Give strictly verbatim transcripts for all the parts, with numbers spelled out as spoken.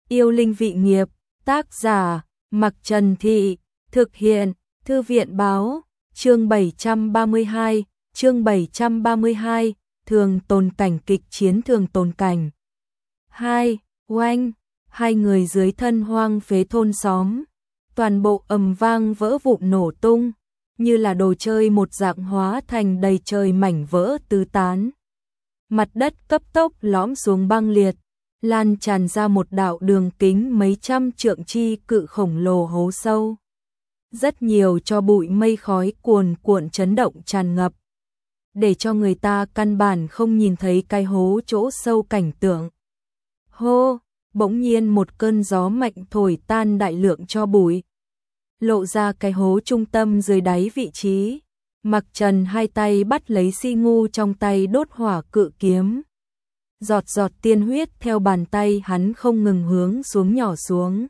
Yêu linh vị nghiệp, tác giả, Mặc Trần Thị, thực hiện, Thư viện báo, chương bảy trăm ba mươi hai, chương bảy trăm ba mươi hai, thường tồn cảnh kịch chiến thường tồn cảnh. hai. Oanh, hai người dưới thân hoang phế thôn xóm, toàn bộ ầm vang vỡ vụn nổ tung, như là đồ chơi một dạng hóa thành đầy trời mảnh vỡ tứ tán. Mặt đất cấp tốc lõm xuống băng liệt, lan tràn ra một đạo đường kính mấy trăm trượng chi cự khổng lồ hố sâu. Rất nhiều cho bụi mây khói cuồn cuộn chấn động tràn ngập, để cho người ta căn bản không nhìn thấy cái hố chỗ sâu cảnh tượng. Hô, bỗng nhiên một cơn gió mạnh thổi tan đại lượng cho bụi, lộ ra cái hố trung tâm dưới đáy vị trí. Mặc Trần hai tay bắt lấy Si Ngu trong tay đốt hỏa cự kiếm. Giọt giọt tiên huyết theo bàn tay hắn không ngừng hướng xuống nhỏ xuống.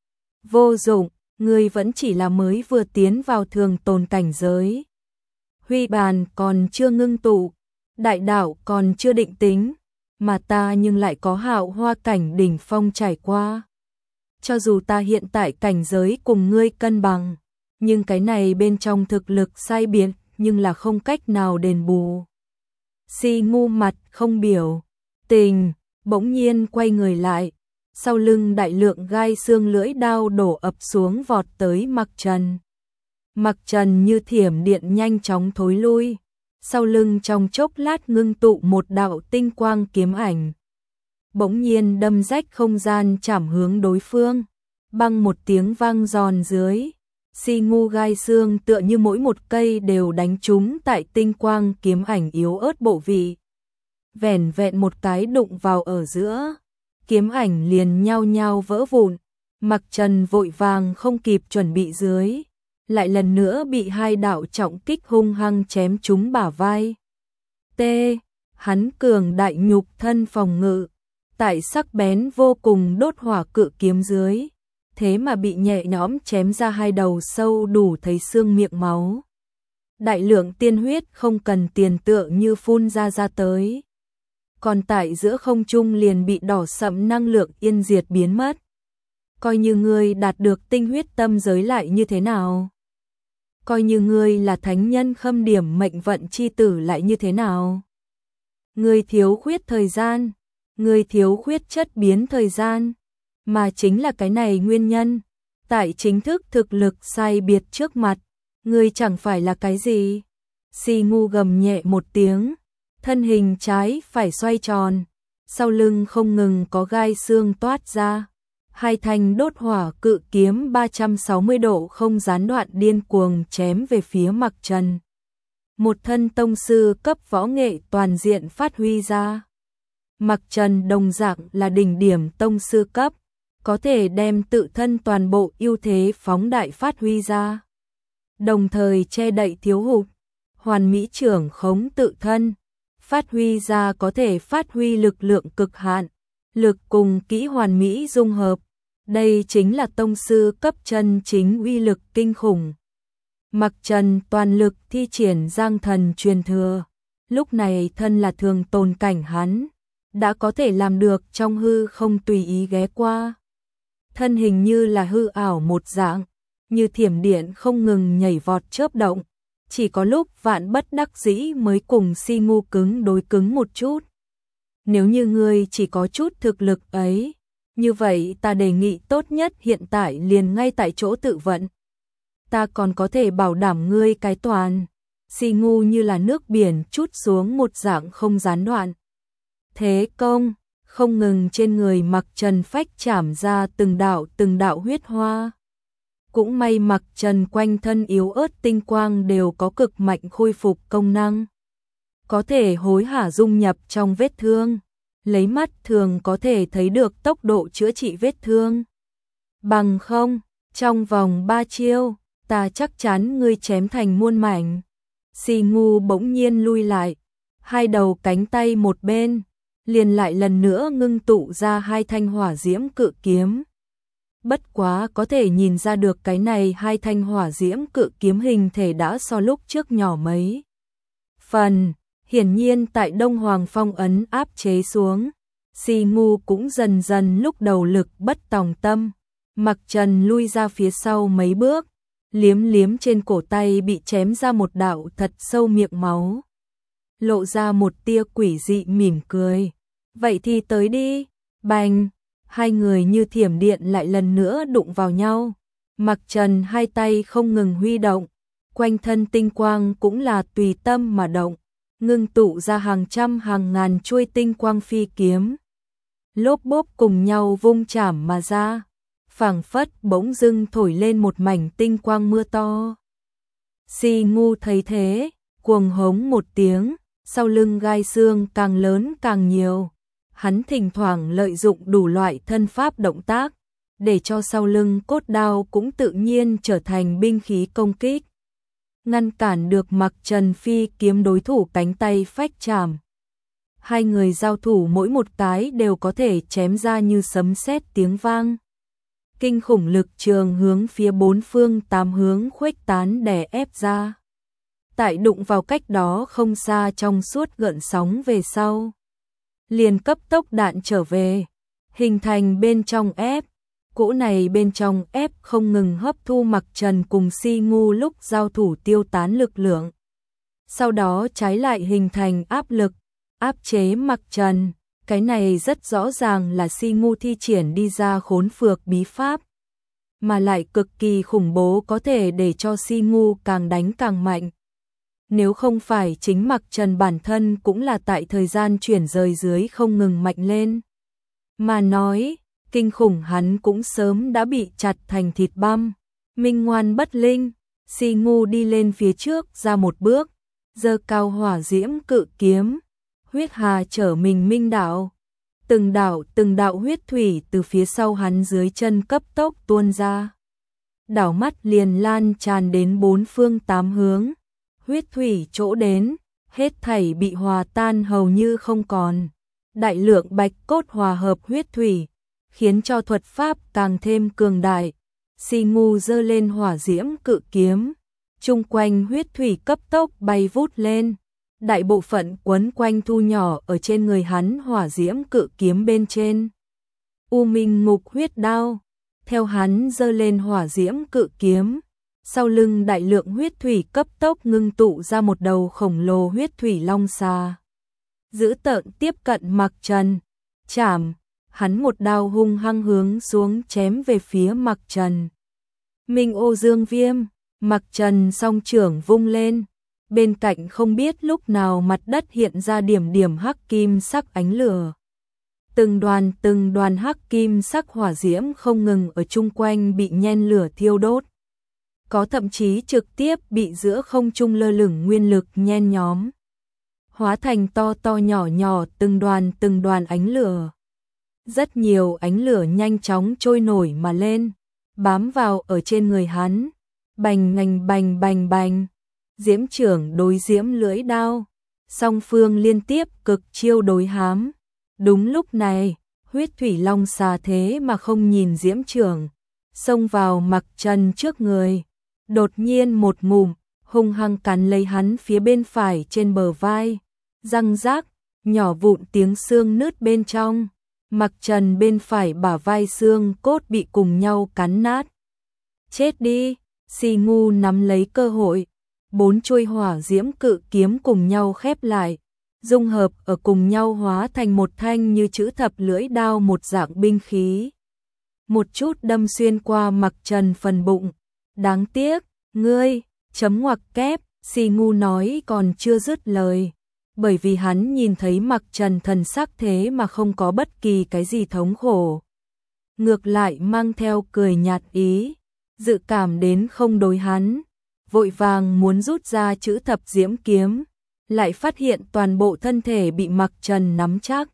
Vô dụng, ngươi vẫn chỉ là mới vừa tiến vào thường tồn cảnh giới. Huy bàn còn chưa ngưng tụ, đại đạo còn chưa định tính, mà ta nhưng lại có hạo hoa cảnh đỉnh phong trải qua. Cho dù ta hiện tại cảnh giới cùng ngươi cân bằng, nhưng cái này bên trong thực lực sai biệt, nhưng là không cách nào đền bù. Si Ngu mặt không biểu tình, bỗng nhiên quay người lại, sau lưng đại lượng gai xương lưỡi đao đổ ập xuống vọt tới Mặc Trần. Mặc Trần như thiểm điện nhanh chóng thối lui, sau lưng trong chốc lát ngưng tụ một đạo tinh quang kiếm ảnh. Bỗng nhiên đâm rách không gian chảm hướng đối phương, băng một tiếng vang giòn dưới. Si Ngu gai xương tựa như mỗi một cây đều đánh trúng tại tinh quang kiếm ảnh yếu ớt bộ vị. Vẻn vẹn một cái đụng vào ở giữa, kiếm ảnh liền nhao nhao vỡ vụn. Mặc Trần vội vàng không kịp chuẩn bị dưới, lại lần nữa bị hai đạo trọng kích hung hăng chém trúng bả vai. T. Hắn cường đại nhục thân phòng ngự, tại sắc bén vô cùng đốt hỏa cự kiếm dưới, thế mà bị nhẹ nhõm chém ra hai đầu sâu đủ thấy xương miệng máu. Đại lượng tiên huyết không cần tiền tượng như phun ra ra tới. Còn tại giữa không trung liền bị đỏ sẫm năng lượng yên diệt biến mất. Coi như ngươi đạt được tinh huyết tâm giới lại như thế nào? Coi như ngươi là thánh nhân khâm điểm mệnh vận chi tử lại như thế nào? Ngươi thiếu khuyết thời gian, ngươi thiếu khuyết chất biến thời gian, mà chính là cái này nguyên nhân. Tại chính thức thực lực sai biệt trước mặt, ngươi chẳng phải là cái gì. Si Ngu gầm nhẹ một tiếng, thân hình trái phải xoay tròn, sau lưng không ngừng có gai xương toát ra. Hai thanh đốt hỏa cự kiếm ba trăm sáu mươi độ không gián đoạn điên cuồng chém về phía Mặc Trần. Một thân tông sư cấp võ nghệ toàn diện phát huy ra. Mặc Trần đồng dạng là đỉnh điểm tông sư cấp, có thể đem tự thân toàn bộ ưu thế phóng đại phát huy ra, đồng thời che đậy thiếu hụt, hoàn mỹ trưởng khống tự thân, phát huy ra có thể phát huy lực lượng cực hạn, lực cùng kỹ hoàn mỹ dung hợp. Đây chính là tông sư cấp chân chính uy lực kinh khủng. Mặc Trần toàn lực thi triển Giang Thần truyền thừa, lúc này thân là thường tồn cảnh hắn, đã có thể làm được trong hư không tùy ý ghé qua. Thân hình như là hư ảo một dạng, như thiểm điện không ngừng nhảy vọt chớp động, chỉ có lúc vạn bất đắc dĩ mới cùng Si Ngu cứng đối cứng một chút. Nếu như ngươi chỉ có chút thực lực ấy, như vậy ta đề nghị tốt nhất hiện tại liền ngay tại chỗ tự vận. Ta còn có thể bảo đảm ngươi cái toàn. Si Ngu như là nước biển trút xuống một dạng không gián đoạn. Thế công không ngừng trên người Mặc Trần phách chảm ra từng đạo từng đạo huyết hoa. Cũng may Mặc Trần quanh thân yếu ớt tinh quang đều có cực mạnh khôi phục công năng, có thể hối hả dung nhập trong vết thương, lấy mắt thường có thể thấy được tốc độ chữa trị vết thương. Bằng không, trong vòng ba chiêu, ta chắc chắn ngươi chém thành muôn mảnh. Si Ngu bỗng nhiên lui lại, hai đầu cánh tay một bên, liền lại lần nữa ngưng tụ ra hai thanh hỏa diễm cự kiếm. Bất quá có thể nhìn ra được cái này hai thanh hỏa diễm cự kiếm hình thể đã so lúc trước nhỏ mấy phần. Hiển nhiên tại Đông Hoàng phong ấn áp chế xuống, Si Ngu cũng dần dần lúc đầu lực bất tòng tâm, Mặc Trần lui ra phía sau mấy bước, liếm liếm trên cổ tay bị chém ra một đạo thật sâu miệng máu, lộ ra một tia quỷ dị mỉm cười. Vậy thì tới đi. Bành, hai người như thiểm điện lại lần nữa đụng vào nhau. Mặc Trần hai tay không ngừng huy động, quanh thân tinh quang cũng là tùy tâm mà động, ngưng tụ ra hàng trăm hàng ngàn chuôi tinh quang phi kiếm, lốp bốp cùng nhau vung chảm mà ra, phảng phất bỗng dưng thổi lên một mảnh tinh quang mưa to. Si Ngu thấy thế, cuồng hống một tiếng, sau lưng gai xương càng lớn càng nhiều. Hắn thỉnh thoảng lợi dụng đủ loại thân pháp động tác, để cho sau lưng cốt đao cũng tự nhiên trở thành binh khí công kích, ngăn cản được Mặc Trần phi kiếm đối thủ cánh tay phách chạm. Hai người giao thủ mỗi một cái đều có thể chém ra như sấm sét tiếng vang. Kinh khủng lực trường hướng phía bốn phương tám hướng khuếch tán đè ép ra. Tại đụng vào cách đó không xa trong suốt gợn sóng về sau, liền cấp tốc đạn trở về, hình thành bên trong ép. Cỗ này bên trong ép không ngừng hấp thu Mặc Trần cùng Si Ngu lúc giao thủ tiêu tán lực lượng. Sau đó trái lại hình thành áp lực, áp chế Mặc Trần. Cái này rất rõ ràng là Si Ngu thi triển đi ra khốn phược bí pháp, mà lại cực kỳ khủng bố, có thể để cho Si Ngu càng đánh càng mạnh. Nếu không phải chính Mặc Trần bản thân cũng là tại thời gian chuyển rời dưới không ngừng mạnh lên, mà nói, kinh khủng hắn cũng sớm đã bị chặt thành thịt băm. Minh ngoan bất linh, Si Ngu đi lên phía trước ra một bước, giơ cao hỏa diễm cự kiếm, huyết hà trở mình minh đạo. Từng đạo từng đạo huyết thủy từ phía sau hắn dưới chân cấp tốc tuôn ra, đảo mắt liền lan tràn đến bốn phương tám hướng. Huyết thủy chỗ đến, hết thảy bị hòa tan hầu như không còn. Đại lượng bạch cốt hòa hợp huyết thủy, khiến cho thuật pháp càng thêm cường đại. Si Ngu giơ lên hỏa diễm cự kiếm, chung quanh huyết thủy cấp tốc bay vút lên, đại bộ phận quấn quanh thu nhỏ ở trên người hắn hỏa diễm cự kiếm bên trên. U Minh Ngục huyết đao, theo hắn giơ lên hỏa diễm cự kiếm, sau lưng đại lượng huyết thủy cấp tốc ngưng tụ ra một đầu khổng lồ huyết thủy long xà, dữ tợn tiếp cận Mặc Trần. Chảm, hắn một đao hung hăng hướng xuống chém về phía Mặc Trần. Minh ô dương viêm, Mặc Trần song trưởng vung lên, bên cạnh không biết lúc nào mặt đất hiện ra điểm điểm hắc kim sắc ánh lửa. Từng đoàn từng đoàn hắc kim sắc hỏa diễm không ngừng ở chung quanh bị nhen lửa thiêu đốt. Có thậm chí trực tiếp bị giữa không trung lơ lửng nguyên lực nhen nhóm, hóa thành to to nhỏ nhỏ từng đoàn từng đoàn ánh lửa. Rất nhiều ánh lửa nhanh chóng trôi nổi mà lên, bám vào ở trên người hắn, bành ngành bành bành bành, diễm trưởng đối diễm lưỡi đao, song phương liên tiếp cực chiêu đối hám. Đúng lúc này, huyết thủy long xà thế mà không nhìn diễm trưởng, xông vào Mặc Trần trước người, đột nhiên một ngụm hung hăng cắn lấy hắn phía bên phải trên bờ vai, răng rác, nhỏ vụn tiếng xương nứt bên trong. Mặc Trần bên phải bả vai xương cốt bị cùng nhau cắn nát. Chết đi. Si Ngu nắm lấy cơ hội, bốn chuôi hỏa diễm cự kiếm cùng nhau khép lại, dung hợp ở cùng nhau hóa thành một thanh như chữ thập lưỡi đao một dạng binh khí. Một chút đâm xuyên qua Mặc Trần phần bụng. Đáng tiếc, ngươi, chấm ngoặc kép, Si Ngu nói còn chưa dứt lời, bởi vì hắn nhìn thấy Mặc Trần thần sắc thế mà không có bất kỳ cái gì thống khổ, ngược lại mang theo cười nhạt ý, dự cảm đến không đối hắn, vội vàng muốn rút ra chữ thập diễm kiếm, lại phát hiện toàn bộ thân thể bị Mặc Trần nắm chắc,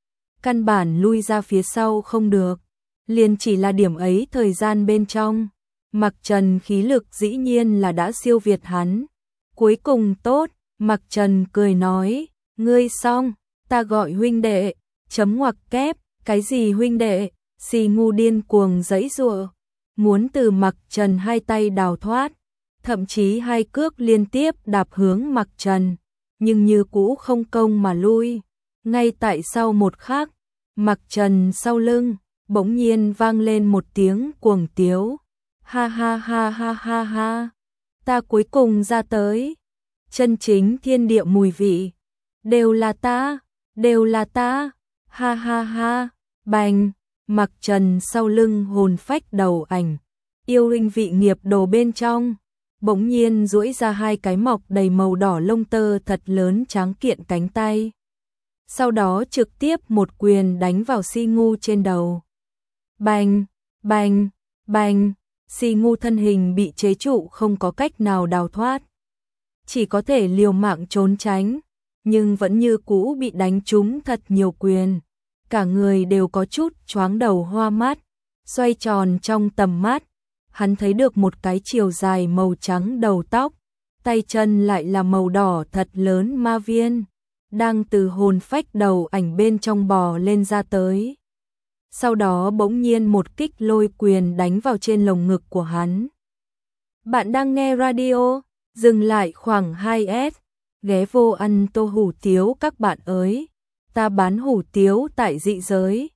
căn bản lui ra phía sau không được, liền chỉ là điểm ấy thời gian bên trong, Mặc Trần khí lực dĩ nhiên là đã siêu việt hắn. Cuối cùng tốt, Mặc Trần cười nói, ngươi xong, ta gọi huynh đệ, chấm ngoặc kép, cái gì huynh đệ? Si Ngu điên cuồng giãy giụa, muốn từ Mặc Trần hai tay đào thoát, thậm chí hai cước liên tiếp đạp hướng Mặc Trần, nhưng như cũ không công mà lui. Ngay tại sau một khắc, Mặc Trần sau lưng, bỗng nhiên vang lên một tiếng cuồng tiếu. Ha ha ha ha ha ha, ta cuối cùng ra tới. Chân chính thiên địa mùi vị. Đều là ta, đều là ta. Ha ha ha, bành. Mặc Trần sau lưng hồn phách đầu ảnh. Yêu linh vị nghiệp đồ bên trong. Bỗng nhiên duỗi ra hai cái mọc đầy màu đỏ lông tơ thật lớn tráng kiện cánh tay. Sau đó trực tiếp một quyền đánh vào Si Ngu trên đầu. Bành, bành, bành. Si Ngu thân hình bị chế trụ không có cách nào đào thoát. Chỉ có thể liều mạng trốn tránh, nhưng vẫn như cũ bị đánh trúng thật nhiều quyền. Cả người đều có chút choáng đầu hoa mắt, xoay tròn trong tầm mắt. Hắn thấy được một cái chiều dài màu trắng đầu tóc, tay chân lại là màu đỏ thật lớn ma viên, đang từ hồn phách đầu ảnh bên trong bò lên ra tới. Sau đó bỗng nhiên một kích lôi quyền đánh vào trên lồng ngực của hắn. Bạn đang nghe radio, dừng lại khoảng hai S, ghé vô ăn tô hủ tiếu các bạn ơi, ta bán hủ tiếu tại dị giới.